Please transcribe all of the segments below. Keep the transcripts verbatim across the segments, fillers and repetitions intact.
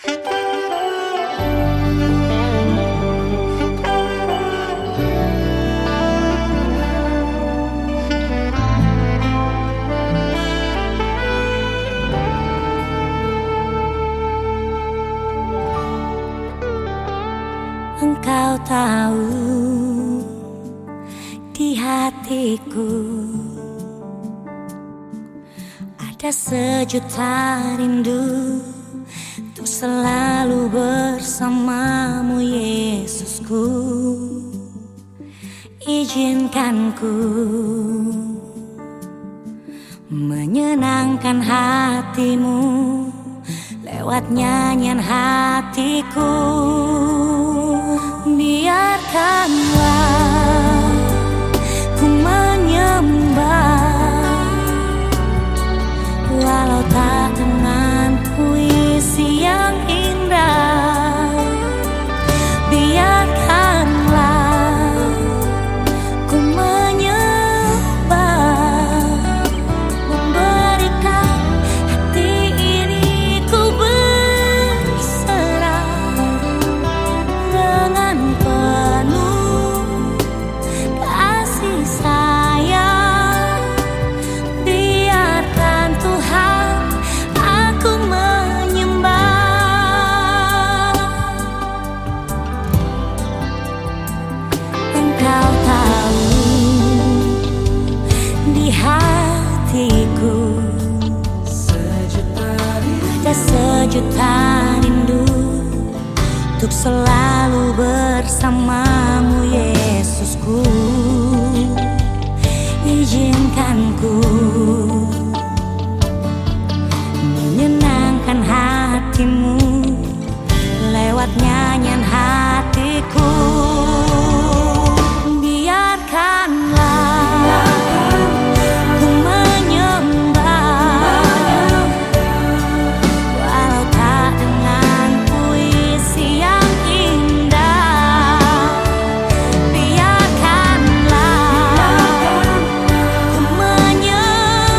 Engkau tahu di hatiku ada sejuta rindu untuk selalu bersamamu, Yesusku. Izinkan ku menyenangkan hatimu lewat nyanyian hatiku. Biarkanlah ku menyembah walau tak dengan puisi yang indah. Biarkanlah ku menyembah, memberikan hati ini ku berserah dengan penuh kasih sayang. Biarkan Tuhan aku menyembah. Engkau tahu di hatiku ada sejuta rindu untuk selalu bersamamu, Yesusku. Izinkan ku menyenangkan hatimu lewat nyanyian hatiku. Biarkanlah ku menyembah walau tak dengan puisi yang indah. Biarkanlah ku menyembah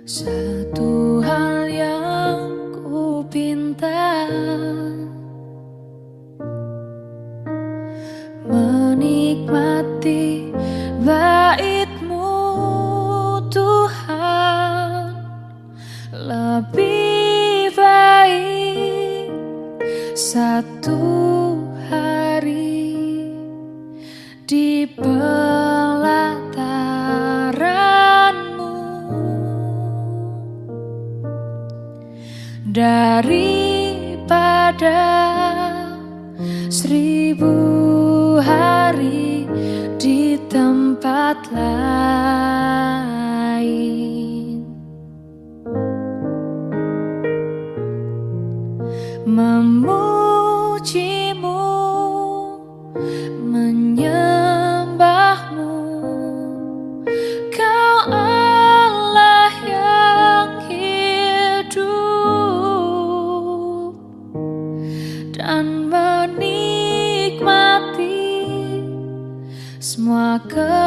Satu hal yang ku pinta, menikmati bait-Mu Tuhan. Lebih baik satu hari di pelataran-Mu daripada seribu hari di tempat lain. Memuji-Mu, menyembah-Mu, Kau Allah yang hidup, dan menikmati semua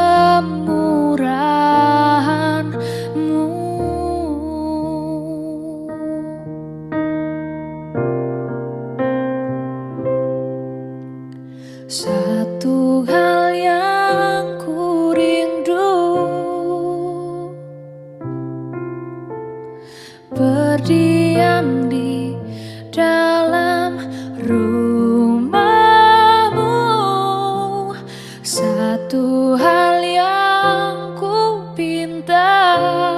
kemurahan-Mu. Satu hal yang ku rindu, berdiam di dalam rumah-Mu. Satu hal yang ku pinta,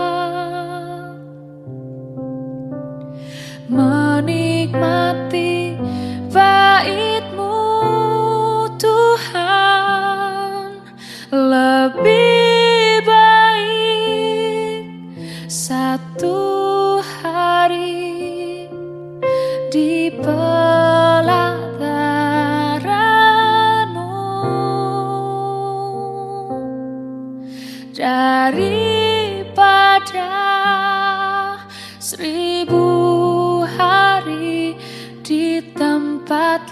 menikmati bait-Mu Tuhan. Lebih baik satu hari di pelataran-Mu daripada seribu hari di tempat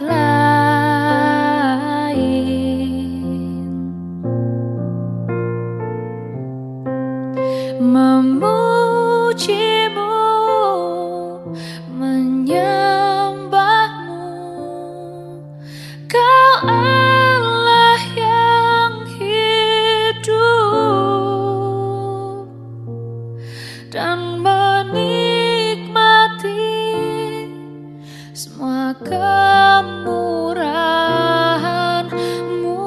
lain. Memuji-Mu, menyembah-Mu, Kau Allah yang hidup, dan menikmati semua kemurahan-Mu.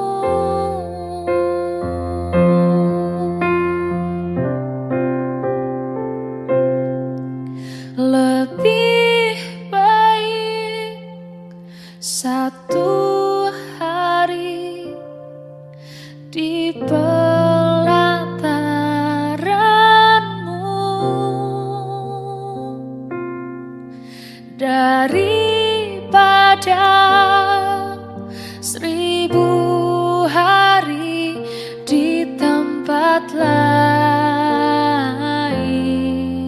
Lebih baik satu hari di pelataran-Mu daripada seribu hari di tempat lain.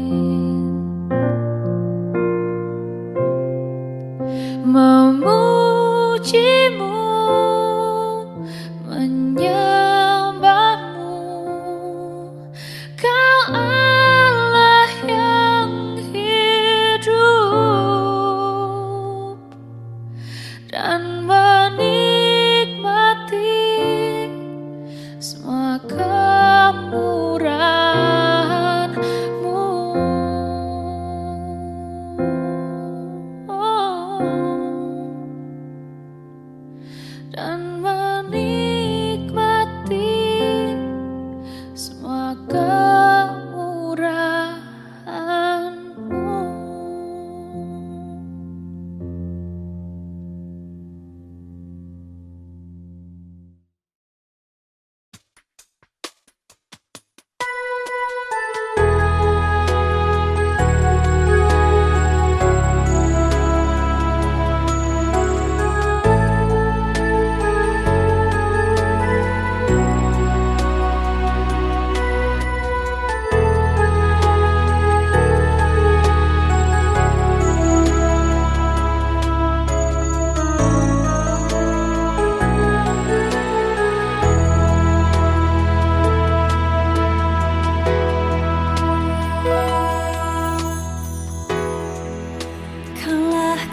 Memuji-Mu, menyembah-Mu, Kau Allah yang hidup,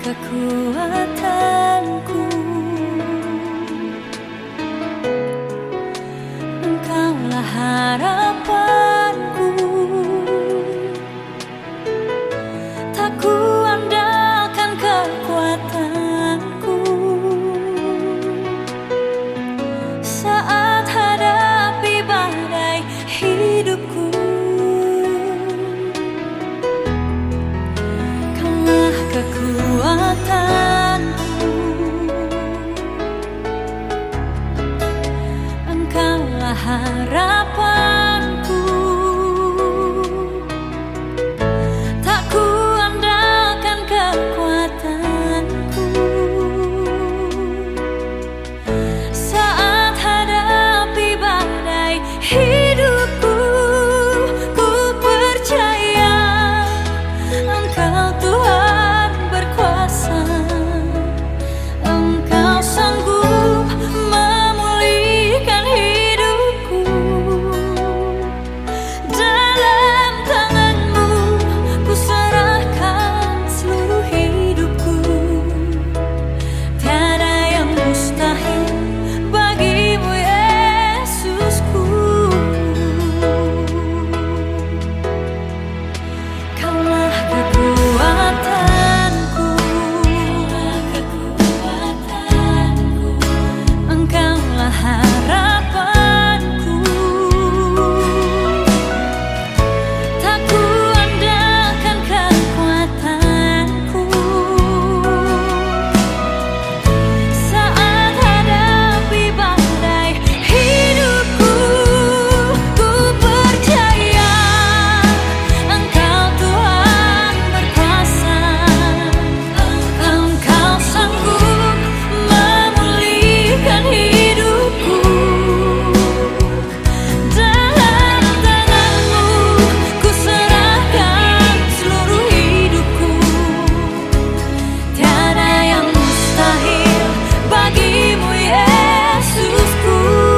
kekuatanku, Engkaulah harapanku. Tak kuandalkan kekuatanku saat hadapi badai hidupku. Kaulah kekuatanku, Engkaulah harapanku. Tak kuandalkan kekuatanku saat hadapi badai hidupku. Ku percaya Engkau Tuhan berkuasa, Engkau sanggup memulihkan hidupku. Dalam tangan-Mu ku serahkan seluruh hidupku. Tiada yang mustahil bagimu, Yesusku. Kaulah kekuatanku, Engkaulah harapanku. Tak kuandalkan kekuatanku saat hadapi badai hidupku. Ku percaya Engkau Tuhan berkuasa, Engkau sanggup memulihkan hidupku. Dalam tangan-Mu ku serahkan seluruh hidupku. Tiada yang mustahil bagimu, Yesusku.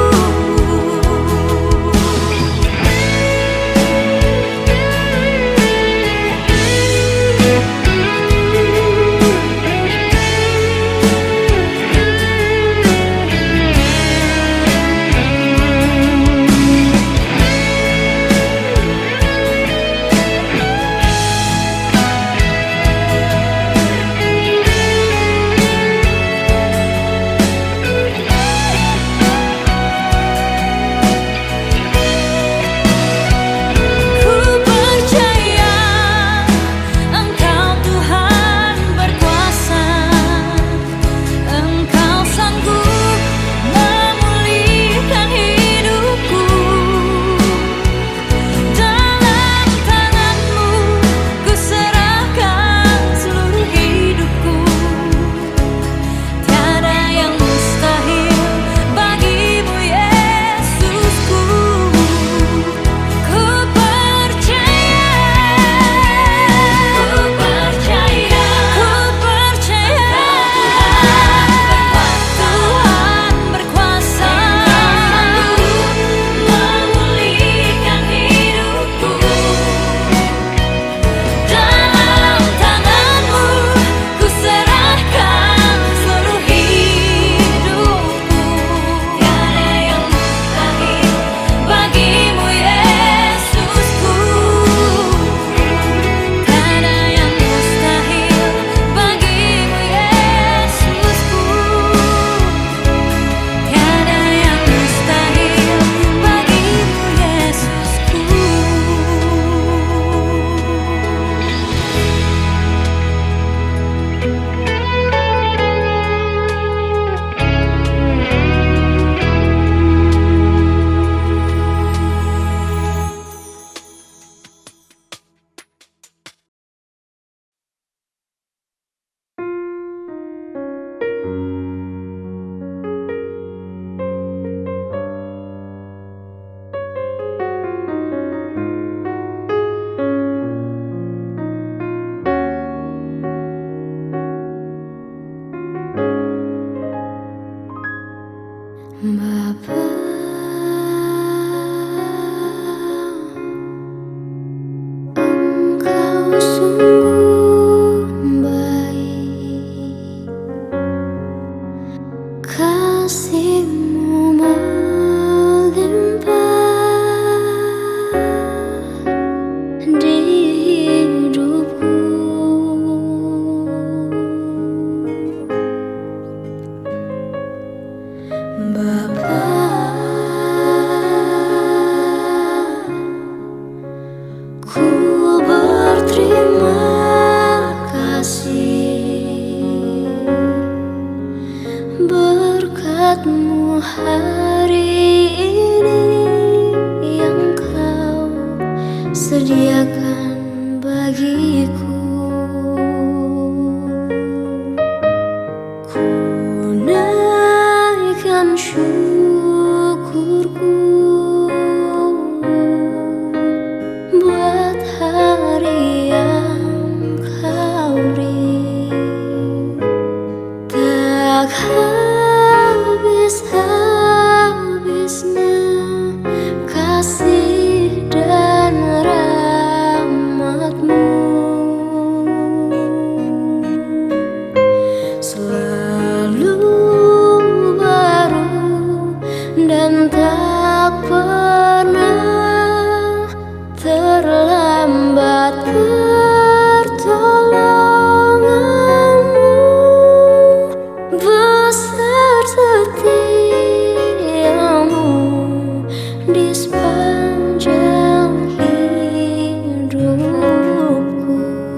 Ku percaya Engkau Tuhan berkuasa, Engkau sanggup memulihkan hidupku. Dalam tangan-Mu ku serahkan seluruh hidupku. Tiada yang mustahil bagimu, Yesusku. Ku percaya, ku percaya, ku percaya Tuhan berkuasa, memulihkan hidupku. Dalam tangan-Mu ku serahkan seluruh hidupku. Tiada yang mustahil bagimu, Yesusku. Tiada yang mustahil bagimu, Yesusku. Tiada yang mustahil bagimu, Yesusku. Bapa, Engkau sungguh baik. dariku. Ku naikkan syukurku buat hari yang kau beri. Tak habis-habisnya kasih dan rahmat-Mu, selalu baru dan tak pernah terlambat pertolongan-Mu. Besar setiamu di sepanjang hidupku.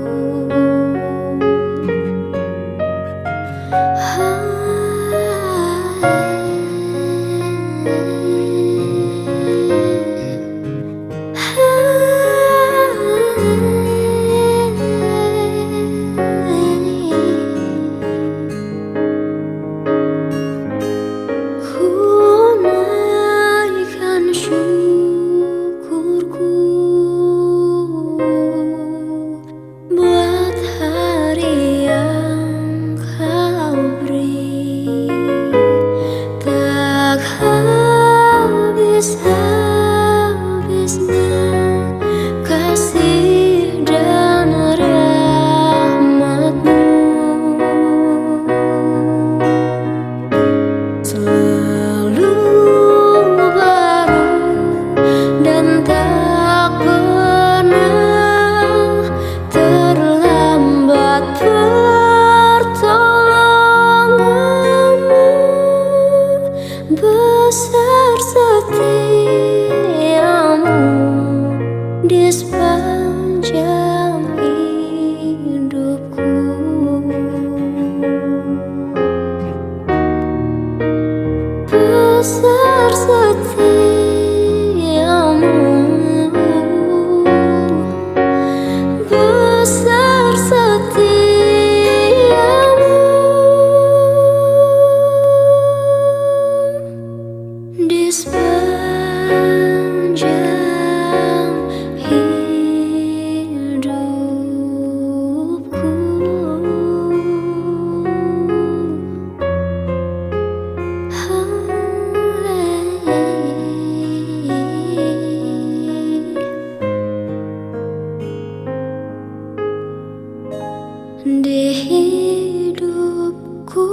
Besar setiamu di sepanjang hidupku. Besar setiamu, besar setiamu di sepanjang hidupku. Di hidupku.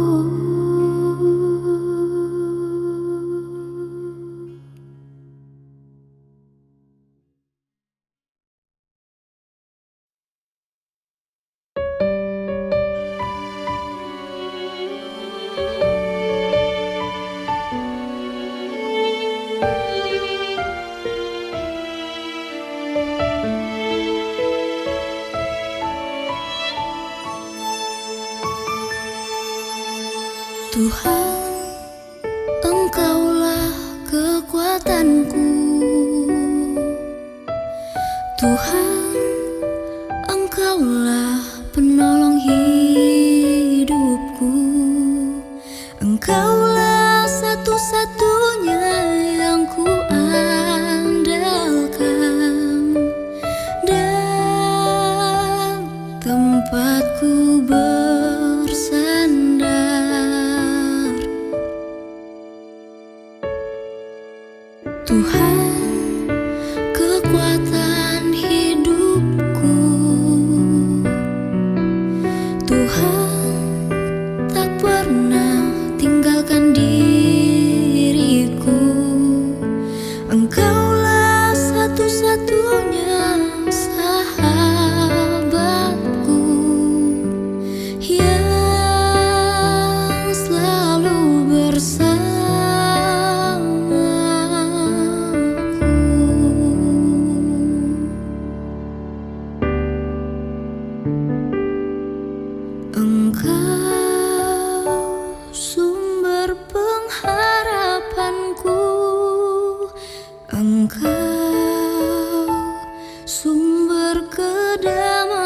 Tuhan, Engkaulah kekuatanku. Tuhan, Engkaulah penolong hidupku. Engkaulah satu-satunya yang ku andalkan dan tempatku bersandar. Tuhan, kekuatan hidupku. Tuhan, tak pernah tinggalkan diriku. Engkaulah satu-satunya sahabatku yang selalu bersama. Engkau sumber kedamaian.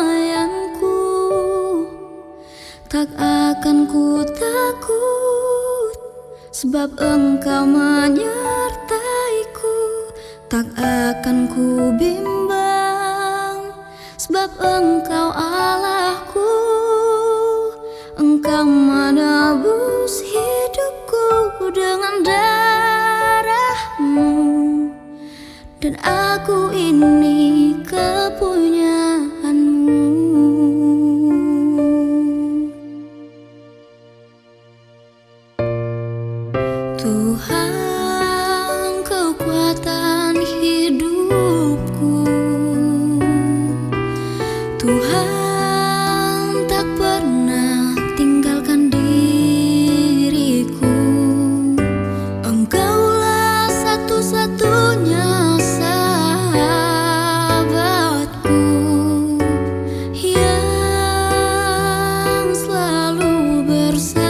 tak akan ku takut, sebab Engkau menyertaiku. Tak akan ku bimbang, sebab Engkau Allahku. Engkau menebus hidupku dengan darah-Mu, dan aku ini kepunyaan-Mu. Tuhan, kekuatan hidupku, Tuhan tak pernah tinggalkan diriku. Engkaulah satu-satunya sahabatku yang selalu bersama.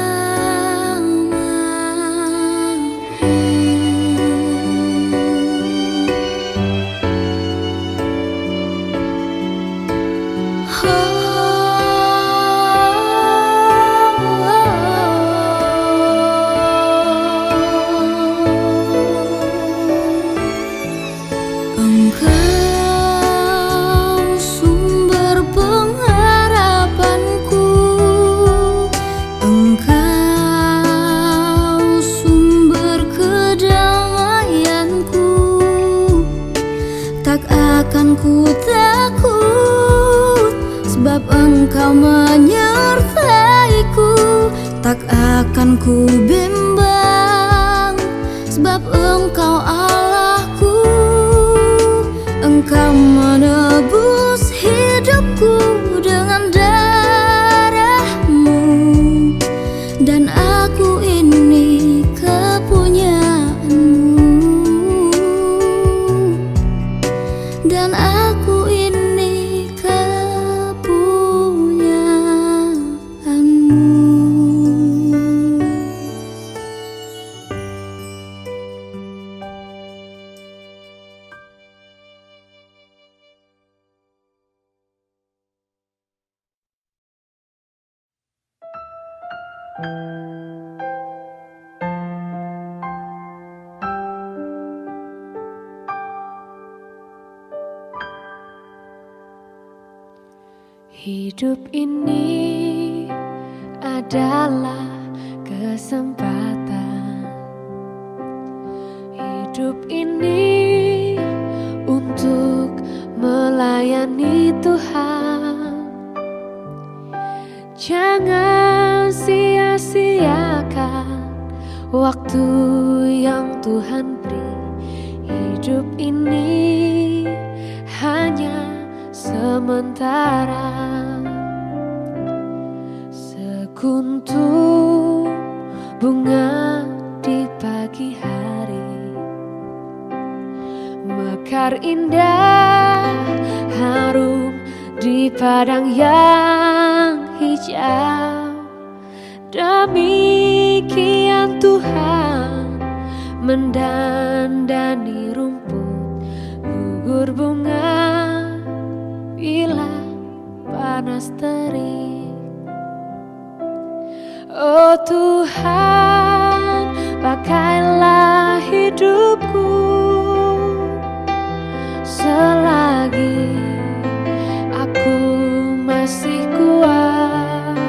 Engkau sumber pengharapanku, Engkau sumber kedamaianku. Tak akan ku takut, sebab Engkau menyertaiku. Tak akan ku bimbang, sebab Engkau Allahku. Engkau menebus hidupku dengan darah-Mu, dan aku ini kepunyaan-Mu, dan aku ini kepunyaan-Mu. Hidup ini adalah kesempatan. Hidup ini untuk melayani Tuhan. Jangan sia-siakan waktu yang Tuhan beri. Hidup ini hanya sementara. Sekuntum bunga di pagi hari, mekar indah harum di padang yang hijau. Demikian Tuhan mendandani rumput, gugur bunga bila panas terik. Oh Tuhan, pakailah hidupku selagi aku masih kuat.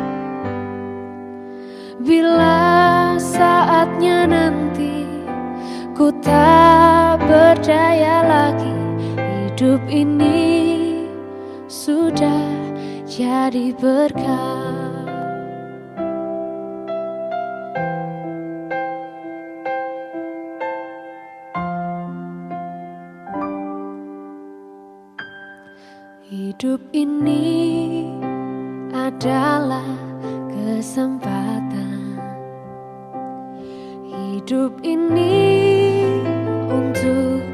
Bila saatnya nanti ku tak berdaya lagi, hidup ini sudah jadi berkah. Hidup ini adalah kesempatan. Hidup ini untuk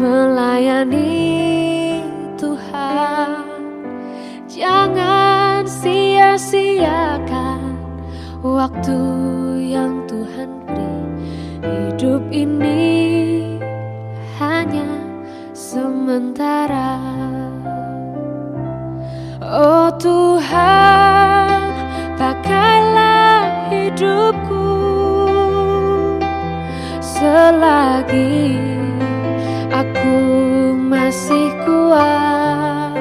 melayani Tuhan. Jangan sia-siakan waktu yang Tuhan beri. Hidup ini hanya sementara. Oh Tuhan, hidupku selagi aku masih kuat.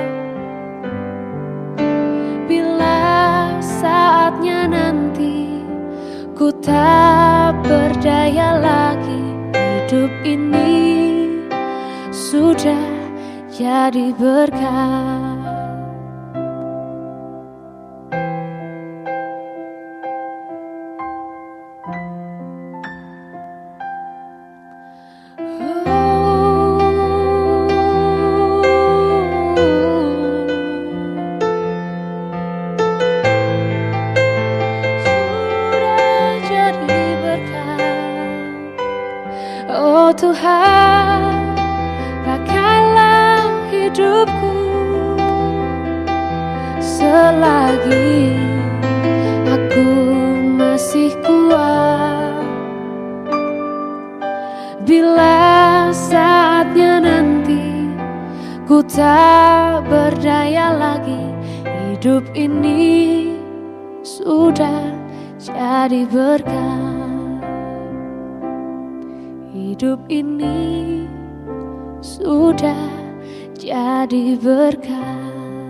Bila saatnya nanti ku tak berdaya lagi, hidup ini sudah jadi berkah. Oh Tuhan, pakailah hidupku selagi aku masih kuat. Bila saatnya nanti ku tak berdaya lagi, hidup ini sudah jadi berkah. Hidup ini sudah jadi berkah.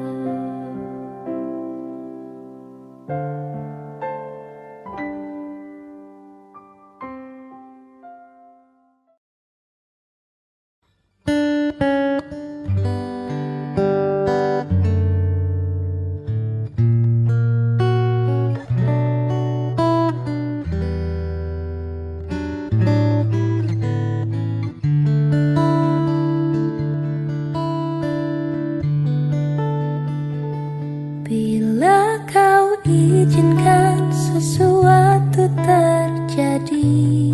Bila kau izinkan sesuatu terjadi,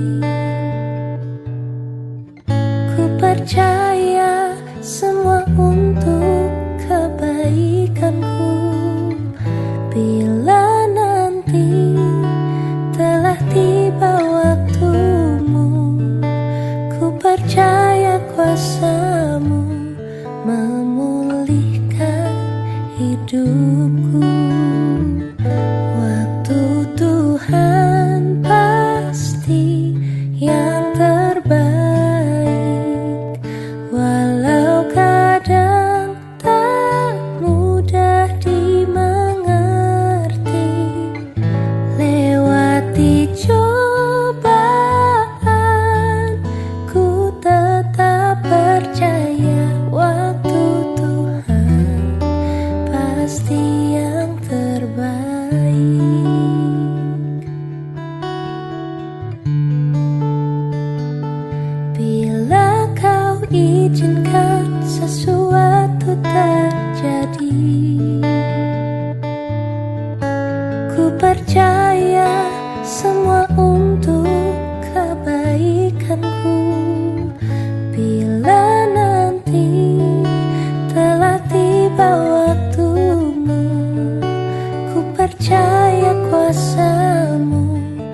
ku percaya semua untuk kebaikanku. Bila nanti telah tiba waktumu, ku percaya kuasamu memulihkan hidupku. Waktu Tuhan pasti yang terbaik, walau kadang tak mudah dimengerti. Lewati cobaan, ku tetap percaya waktu Tuhan pasti yang terbaik. Bila kau izinkan sesuatu terjadi, ku percaya semua untuk kebaikanku. Bila nanti telah tiba waktumu, ku percaya kuasamu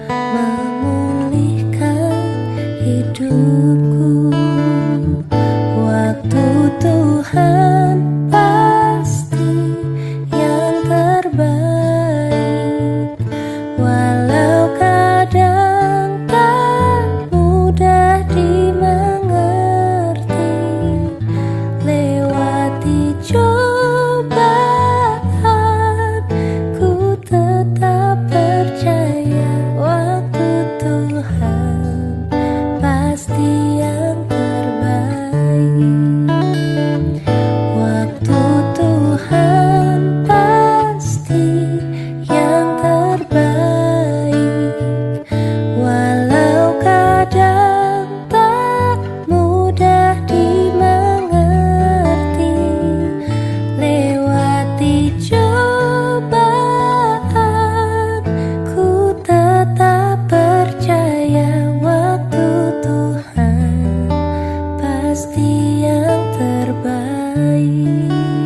memulihkan hidupku. Waktu Tuhan pasti yang terbaik, walau kadang tak mudah dimengerti. Lewati cobaan, ku tetap percaya waktu Tuhan pasti yang terbaik. Waktu Tuhan pasti yang terbaik, walau kadang tak mudah dimengerti. Lewati cobaan, ku tetap percaya waktu Tuhan pasti yang terbaik.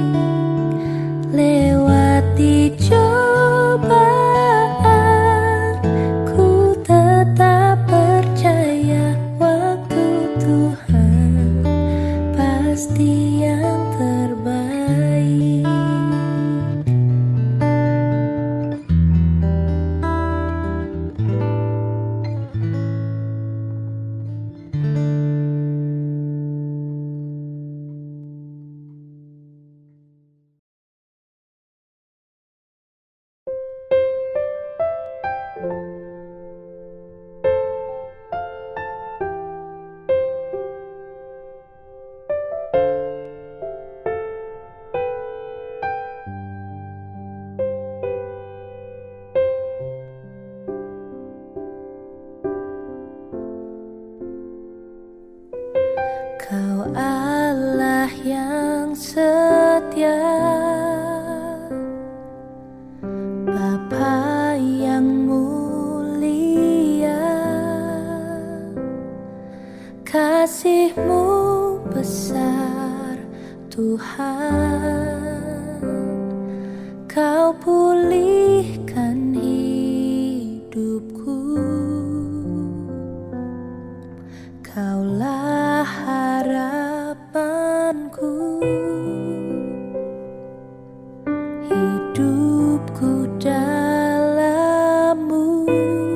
Lewati cobaan, ku tetap percaya waktu Tuhan pasti yang terbaik. Kau Allah yang setia, Bapa yang mulia, kasih-Mu besar Tuhan. Kau pulihkan hidupku, Kaulah harapanku, hidupku dalam-Mu.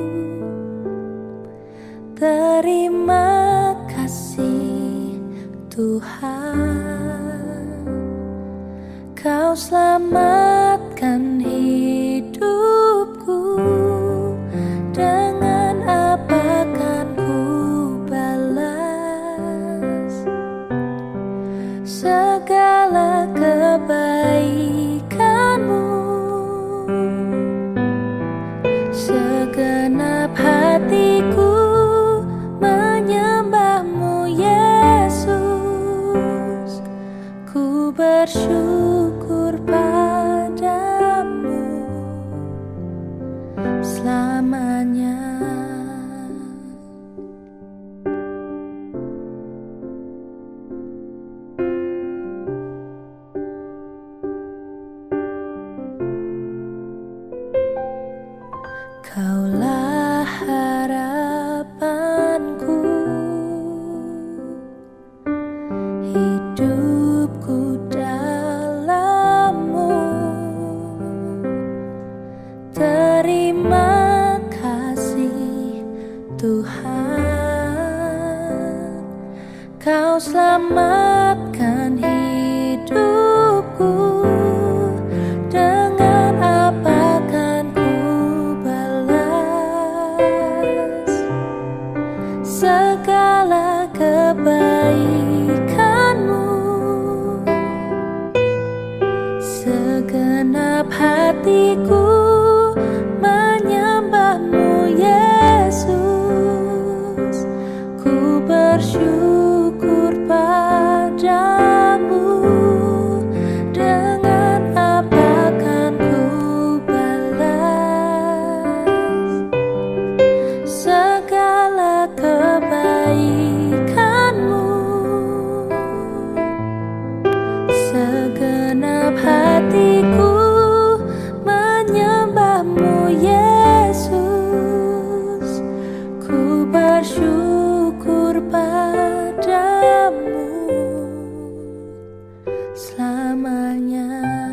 Terima kasih Tuhan, Kau selamatkan hidupku. Dengan apa kan ku balas segala kebaikan-Mu? Segenap hatiku menyembah-Mu, Yesus. Ku bersyukur padamu selamanya. Kaulah harapanku, hidupku dalam-Mu. Terima kasih Tuhan, Kau selamatkan hidupku. Dengan apa kan ku balas segala kebaikan-Mu? Segenap hatiku menyembah-Mu, Yesus. Ku bersyukur padamu. Dengan apa kan ku balas segala kebaikan-Mu? Segenap hatiku menyembah-Mu, Yesus. Ku bersyukur padamu selamanya.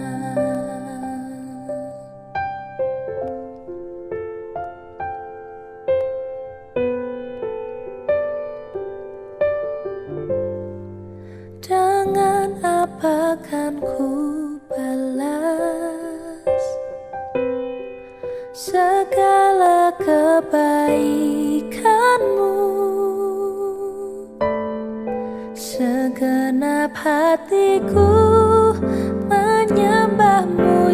Dengan apa kan ku balas segala kebaikan-Mu? Segenap hatiku menyembah-Mu,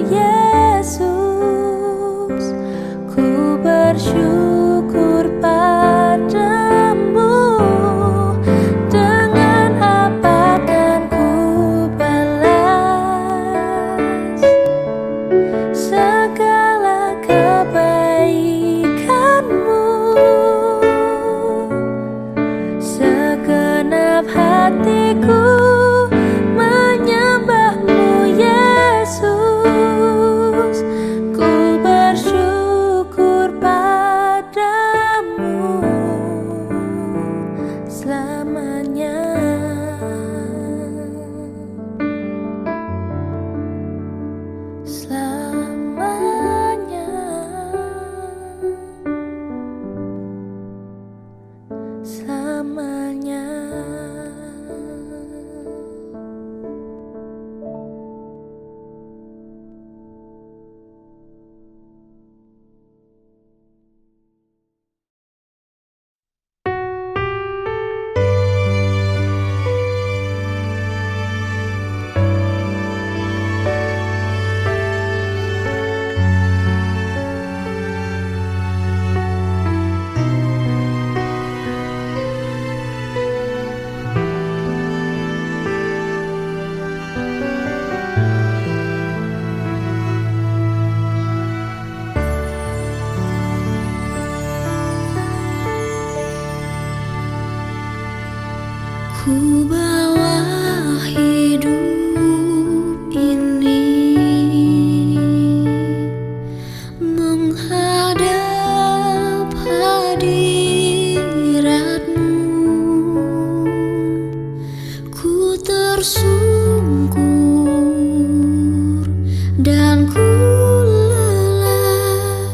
Yesus. Ku bersyukur padamu. Dengan apa kan ku balas segala kebaikan-Mu? Segenap hatiku menyembah-Mu, Yesus. Ku bersyukur padamu selamanya. Selamanya. Selamanya. dan ku lelah.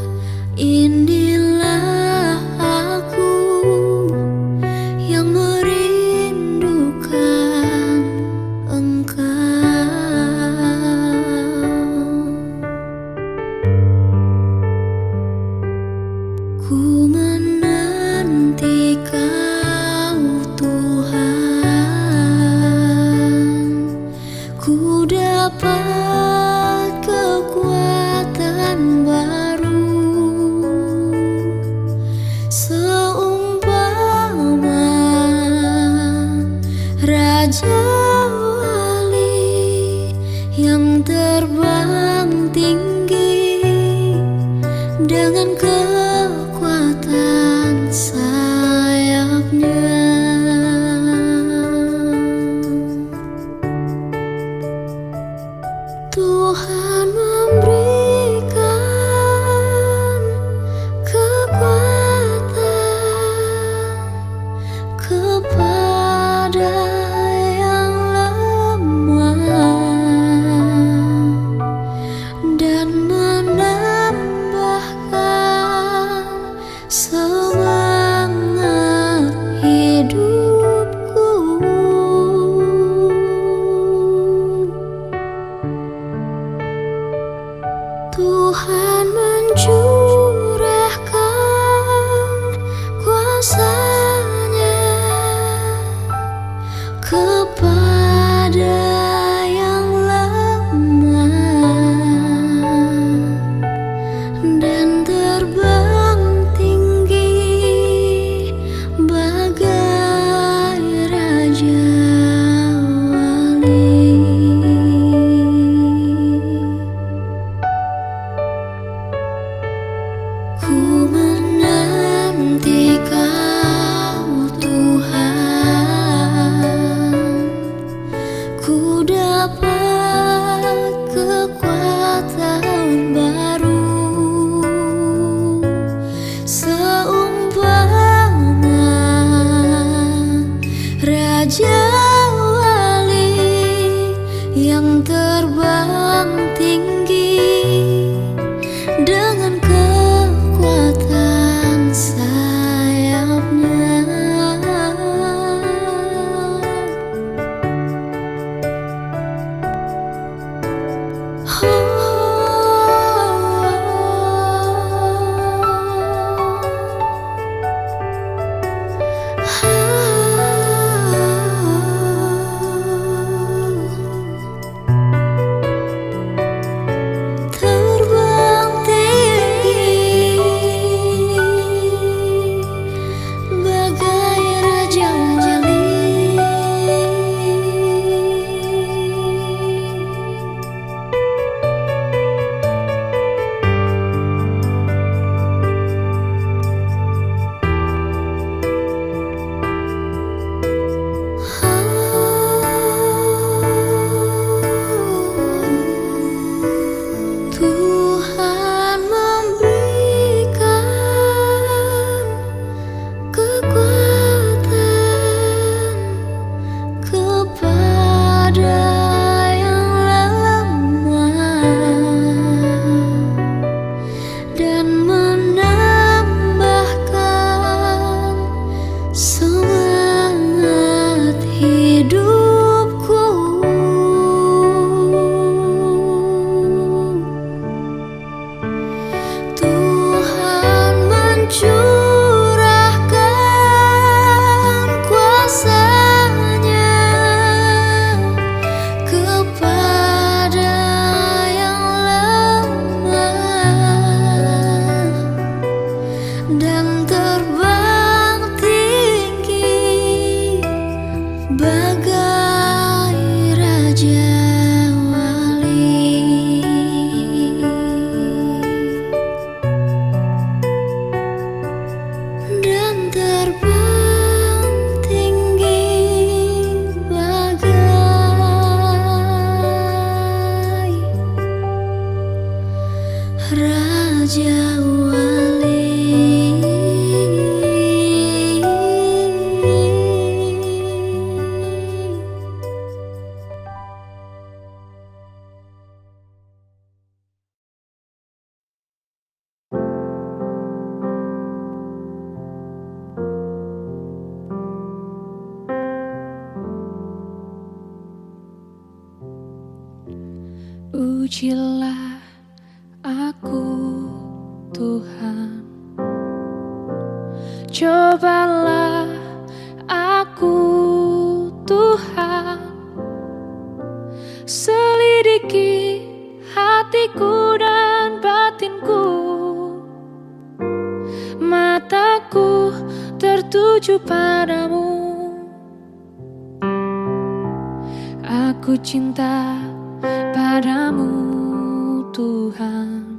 Inilah aku yang merindukan Engkau. Ku menanti Kau Tuhan, ku dapat kekuatan baru, seumpama Raja Wali yang terbang tinggi dengan kekuatan sayapnya. Tuhan memberikan kekuatan kepada yang lemah dan menambahkan semangat hidupku. Tuhan mencurahkan kuasa-Nya kepada yang lemah dan terbang tinggi bagai Raja Wali. Ku menanti Kau Tuhan, ku dapat kekuatan baru, seumpama Raja Wali yang terbang tinggi dengan kekuatan sayapnya. Terbang tinggi bagai Raja Wali. Tuhan memberikan kekuatan kepada yang lemah dan menambahkan semangat hidupku. Tuhan mencurahkan kuasa-Nya kepada yang lemah dan terbang tinggi bagai Raja Wali. Dan terbang tinggi bagai Raja Pujilah aku Tuhan, cobalah aku Tuhan, selidiki hatiku dan batinku. Mataku tertuju padamu, aku cinta padamu Tuhan.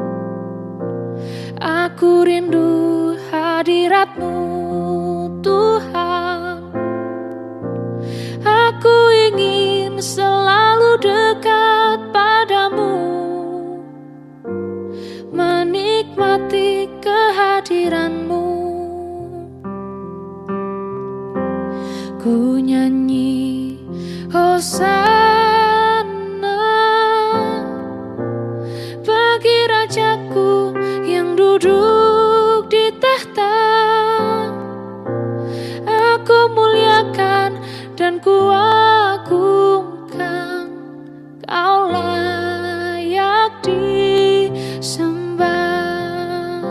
Aku rindu hadirat-Mu Tuhan. Aku ingin selalu dekat padamu, menikmati kehadiran-Mu. Ku nyanyi Hosana bagi Rajaku yang duduk di tahta. Aku muliakan dan ku agungkan, Kau layak disembah.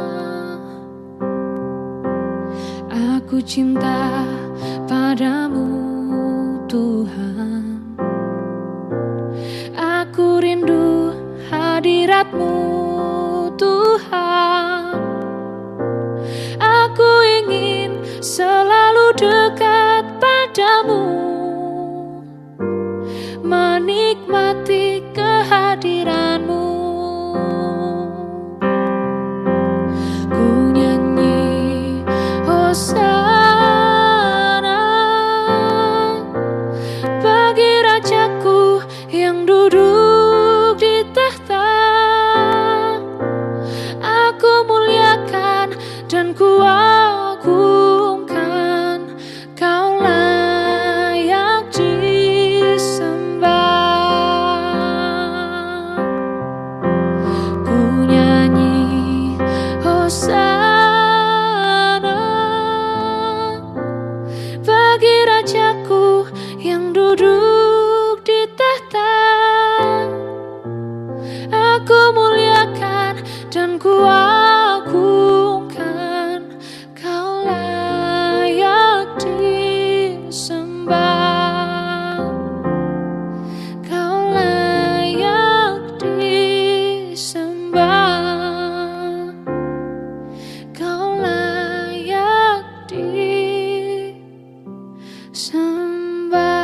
Aku cinta padamu Tuhan. Aku rindu hadirat-Mu Tuhan. Aku ingin selalu dekat padamu, menikmati kehadiran-Mu. Ku nyanyi Hosana bagi Rajaku yang duduk di tahta. Aku muliakan dan ku agungkan, Kau layak disembah. Ku nyanyi Hosana bagi Rajaku yang duduk di tahta. Aku muliakan dan ku agungkan, Kau layak disembah. Kau layak disembah. Kau layak disembah.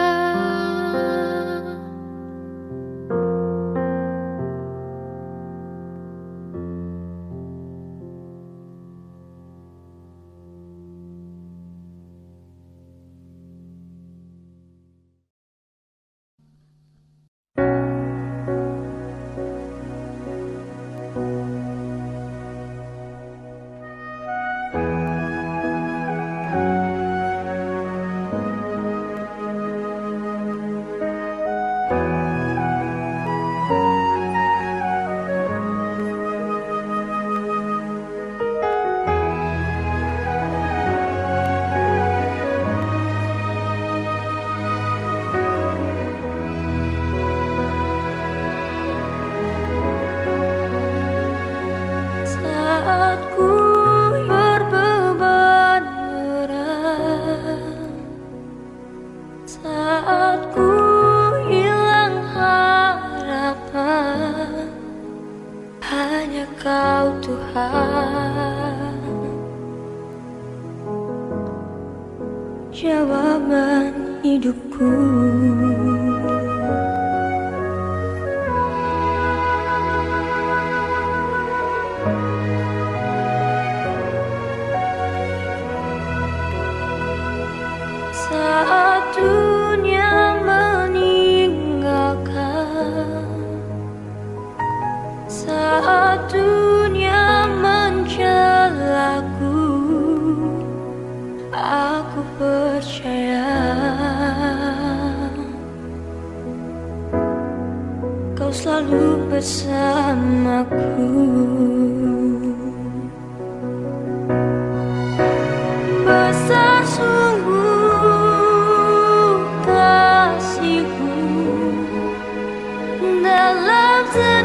Saat ku berbeban berat, saat ku hilang harapan, hanya Kau Tuhan jawaban hidupku. Saat dunia meninggalkan, saat dunia mencelaku, aku percaya Kau selalu bersamaku. Besar sungguh kasih-Mu dalam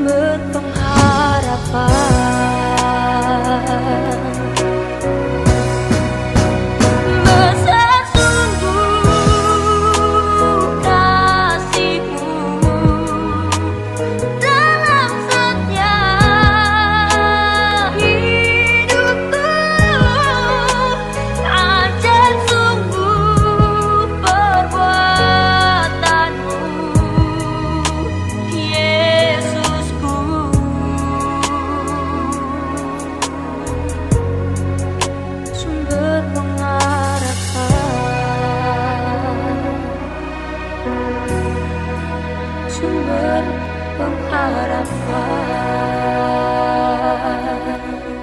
sumber pengharapan. Besar sungguh kasih-Mu dalam setiap hidupku. Ajaib sungguh perbuatan-Mu, Yesusku. Sumber pengharapan, sumber pengharapan.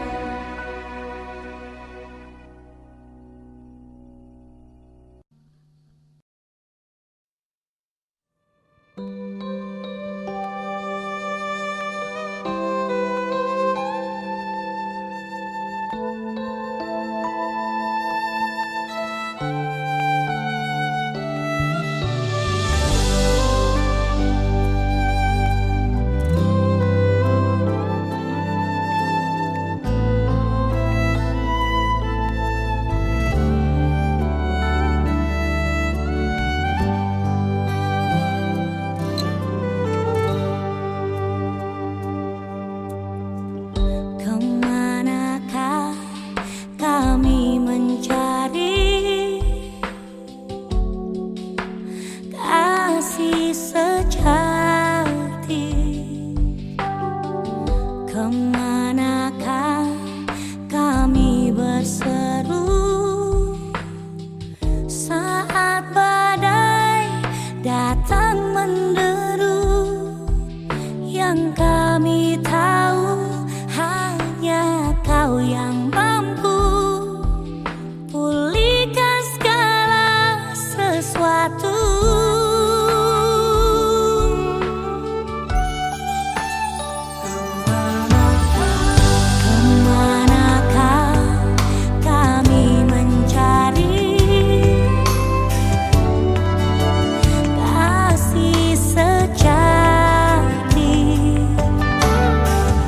Kemanakah kami mencari kasih sejati? Kemanakah kami berseru saat badai datang menderu? Yang kami tahu hanya Kau yang mampu pulihkan segala sesuatu. Kemanakah kami mencari kasih sejati?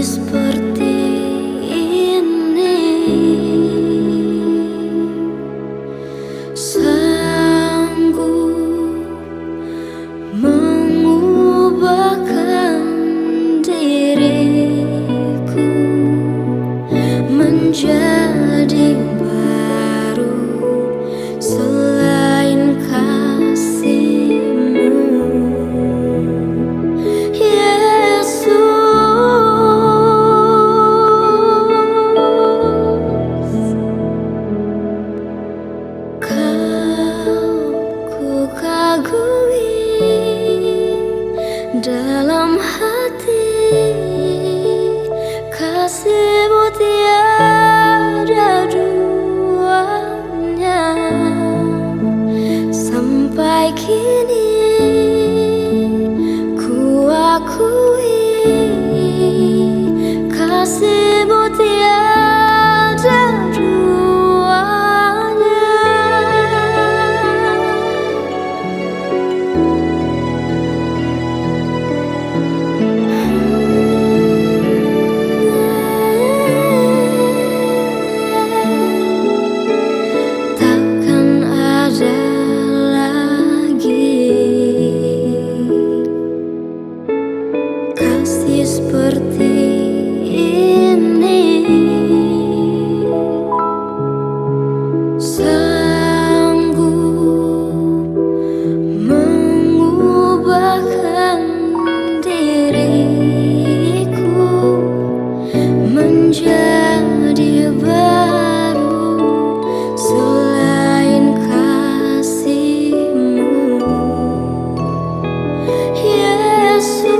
seperti ini, sanggup mengubahkan diriku menjadi baru selain kasih-Mu, Yesus. Dalam hati kasih-Mu tiada duanya, sampai kini ku akui kasih-Mu tiada duanya. Seperti ini, sanggup mengubahkan diriku menjadi baru selain kasih-Mu, Yesus.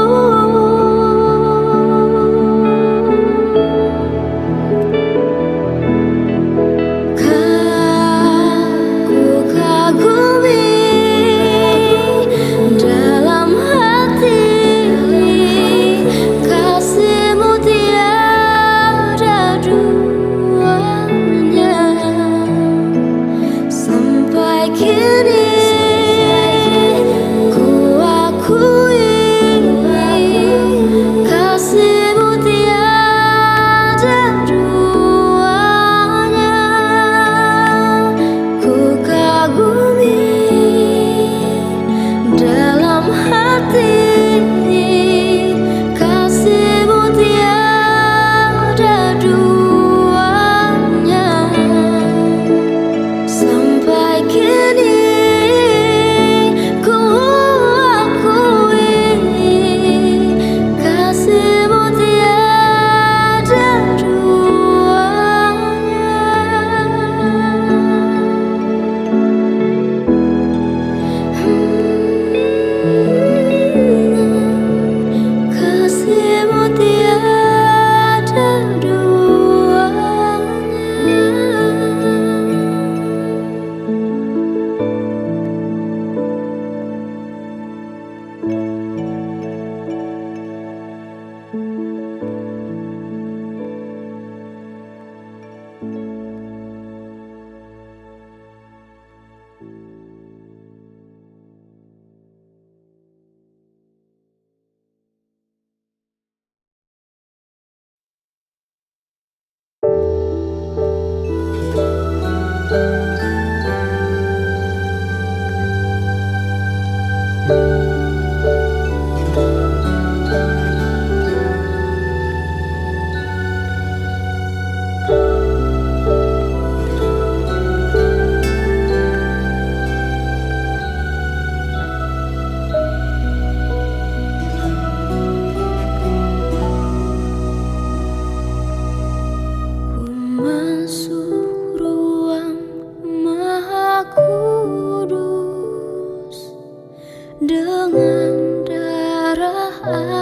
Dengan darah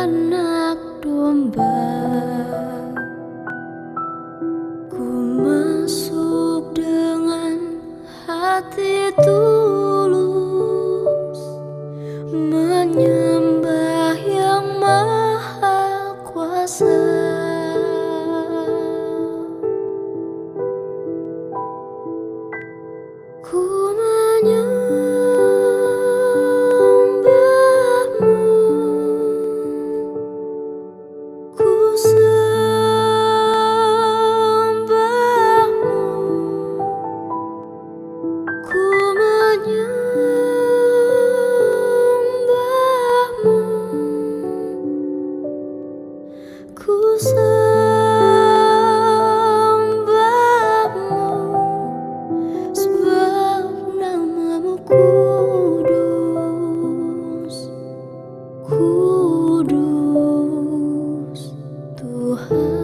anak domba, ku masuk dengan hati tulus, menyembah Yang Maha Kuasa. Ku menyembahmu, ku sembahmu sebab namamu kudus, kudus Tuhan.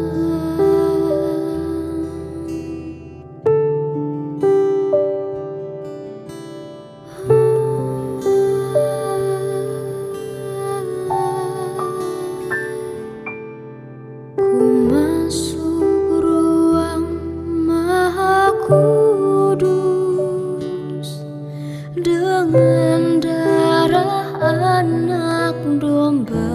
Dengan darah anak domba,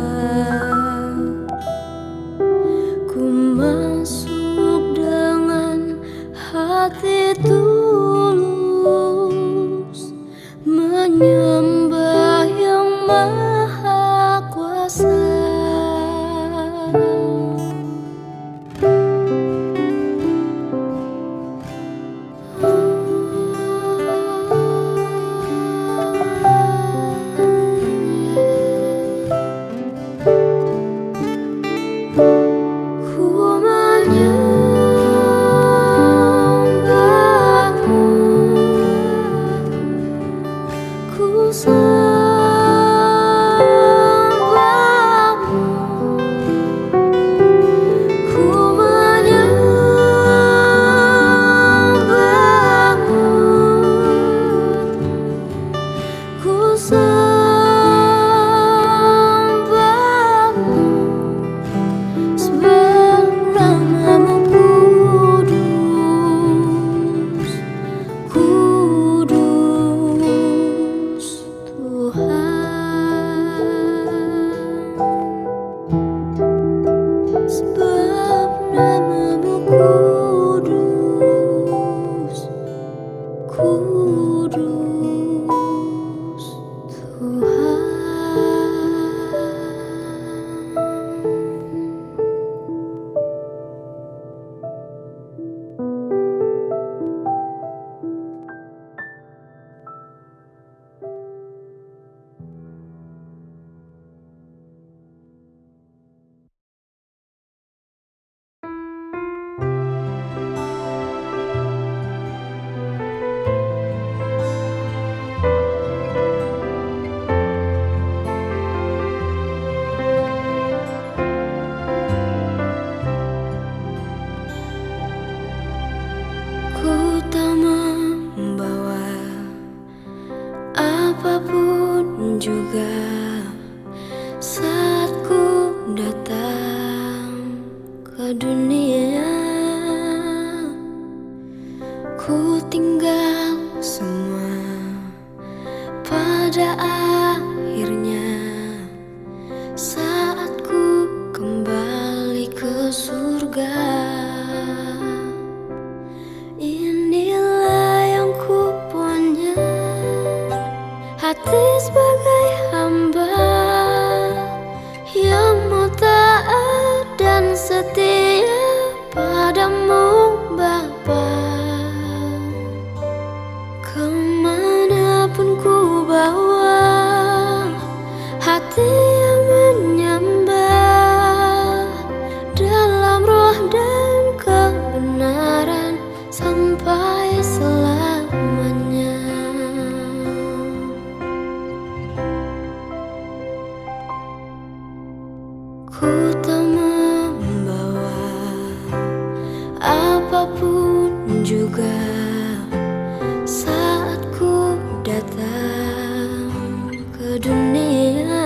ku masuk dengan hati tulus, menyembah yang maha kuasa. Apapun juga saat ku datang ke dunia, ku tinggal semua pada akhirnya saat ku kembali ke surga. Hati sebagai hamba yang mau taat dan setia padamu Bapa. Kemanapun ku bawa hati yang menyembah dalam roh dan kebenaran sampai selamanya. Ku tak membawa apapun juga saat ku datang ke dunia,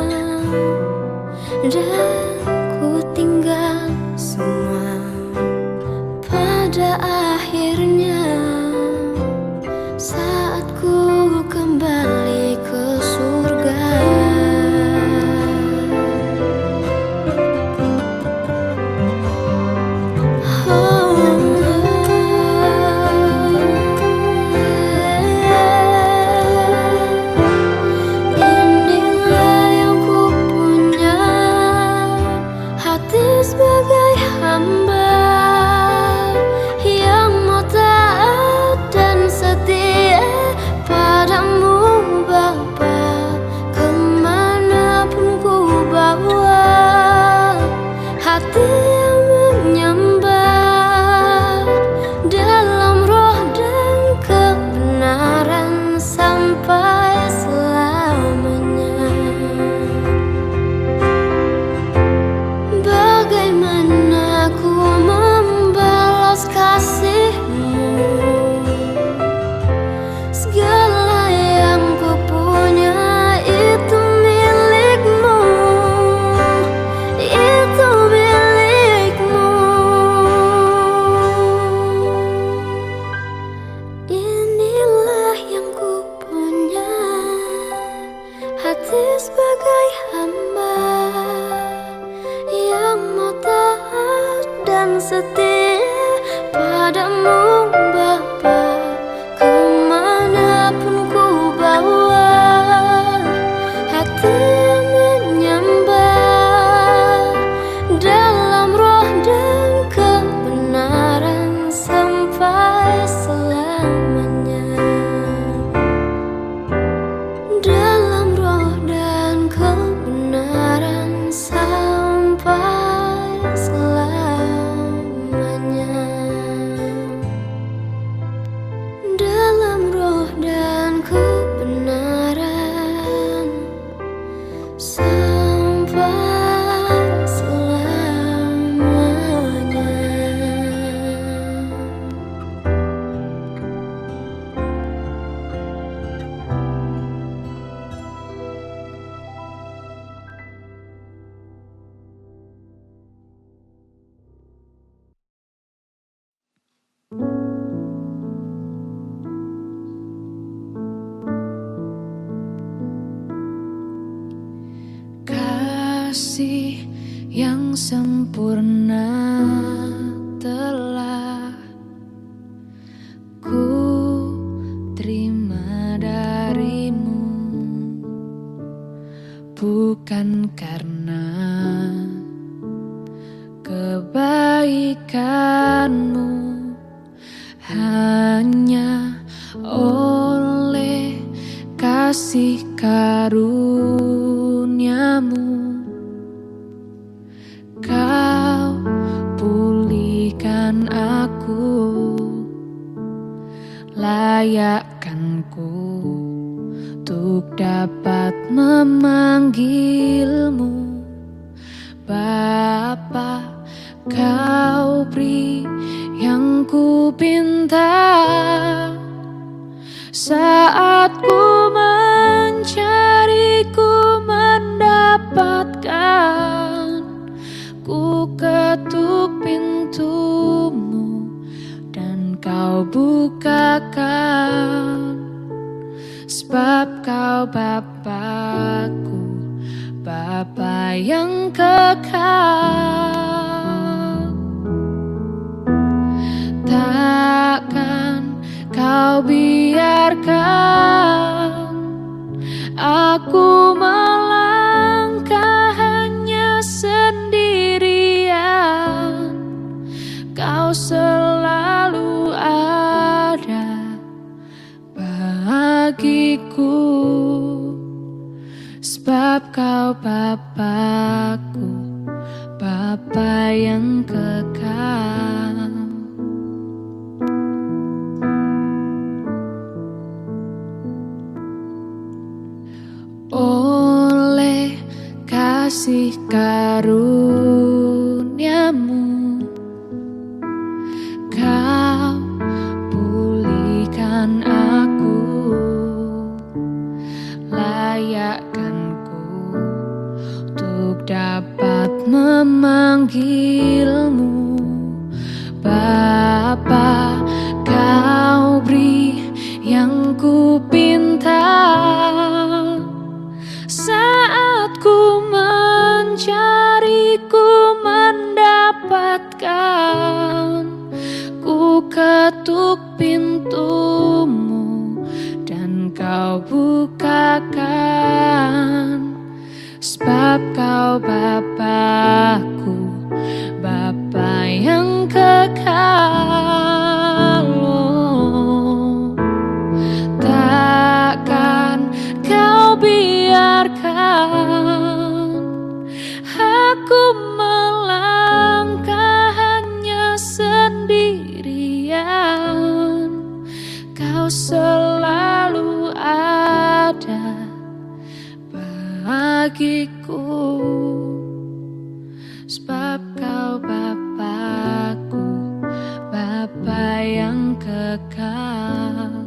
dan ku tinggal semua pada akhirnya saat ku kembali ke surga. setia padamu Bapa, kemanapun ku bawa hati menyembah dalam roh dan kebenaran sampai selamanya. Dalam roh dan kebenaran sampai selamanya. Dalam roh dan kebenaran sampai selamanya. Kasih yang sempurna telah ku terima darimu, bukan karena kebaikanmu, hanya oleh kasih karuniamu Kau pulihkan aku, layakkanku untuk dapat memanggilmu Bapa. Kau beri yang ku pinta saat ku mencari, ku mendapatkan. Ku ketuk pintumu dan kau bukakan, sebab kau Bapakku, Bapa yang kekal. Takkan kau biarkan aku melangkah hanya sendirian. Kau selalu ada bagiku, sebab kau Bapakku, Bapa yang kekal. Oleh kasih karuniamu, kau pulihkan aku, layakkanku untuk dapat memanggilmu Bapa. Kau beri yang ku pinta saat ku mencari, ku mendapatkan. Ku ketuk pintumu dan kau bukakan, sebab kau Bapakku, Bapa yang kekal. Oh, takkan kau biarkan aku melangkah hanya sendirian. Kau selalu ada bagiku, sebab kau Bapakku, Bapa yang kekal.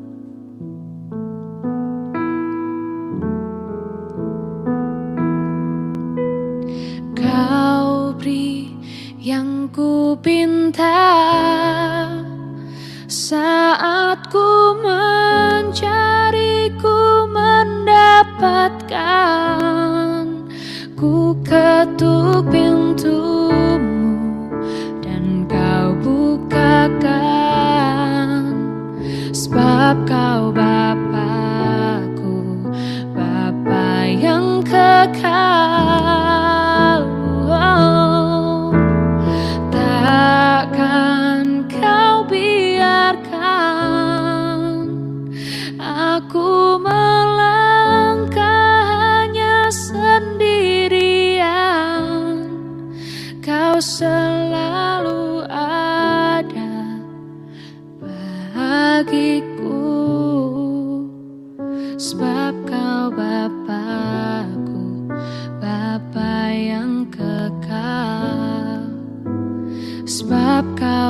Kau beri yang ku pinta saat ku mencari, ku mendapatkan. Ku ketuk pintumu dan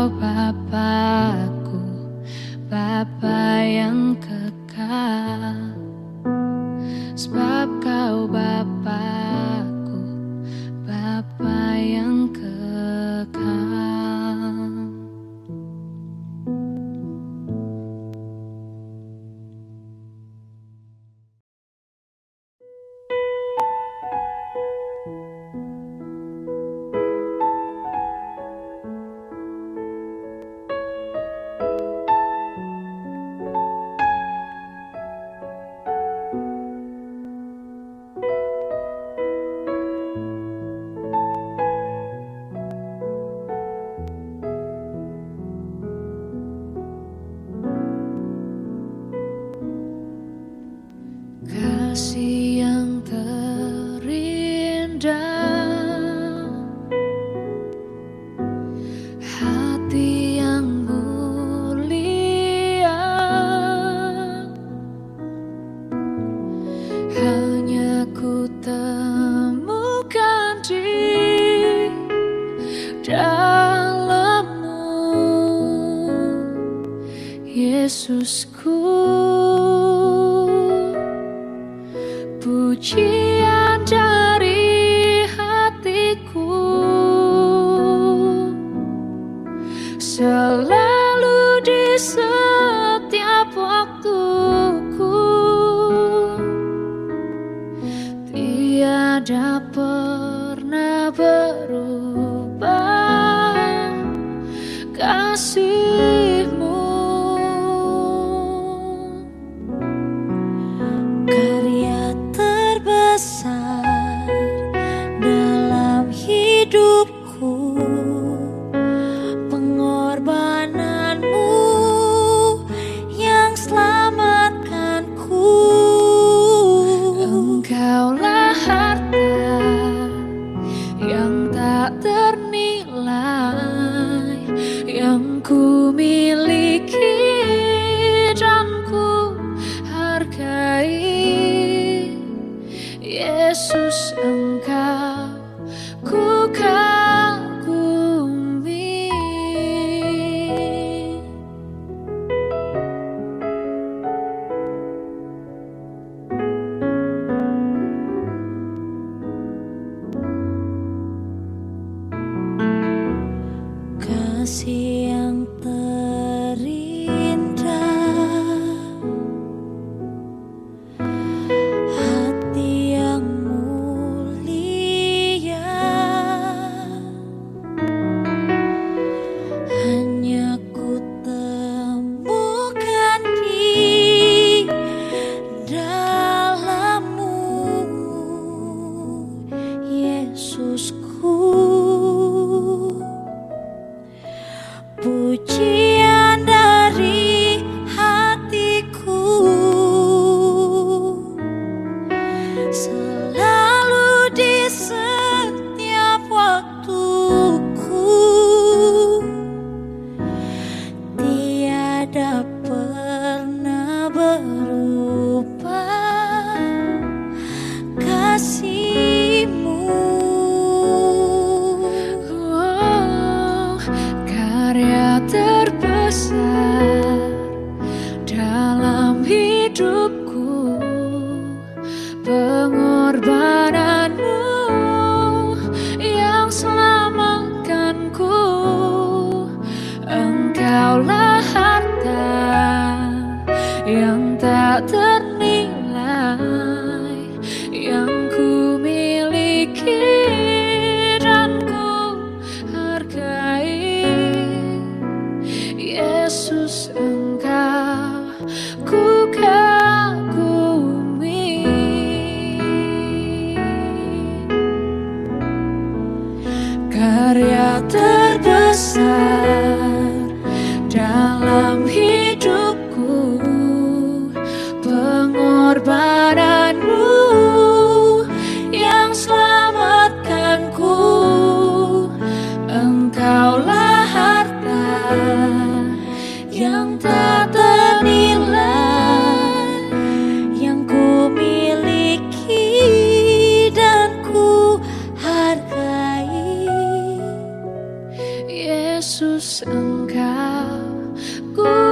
Engkau Bapa-Ku, Bapa yang kekal. Sebab Kau Bapa-Ku, Bapa yang kekal. Kasih yang terindah, hati yang mulia, hanya ku temukan di dalam-Mu, Yesusku. Pujian dari hatiku selalu di setiap waktuku, tiada pernah berubah kasih-Mu. Besar dalam hidupku, pengorbanan-Mu yang selamatkanku. Engkaulah harta yang tak ternilai, yang ku miliki dan ku hargai. Yesus, Engkau ku kagumi. Kasih yang terindah, pujian dari hatiku selalu di setiap waktuku, tiada pernah berubah kasih-Mu. Terbesar dalam hidupku, pengorbanan-Mu yang selamatkanku. Engkaulah harta yang tak ternilai, yang ku miliki dan ku hargai. Yesus, Engkau ku kagumi. Karya terbesar dalam hidupku, pengorbanan-Mu yang selamatkanku. Engkaulah harta yang tak ternilai, yang ku miliki dan ku hargai. Yesus, Engkau ku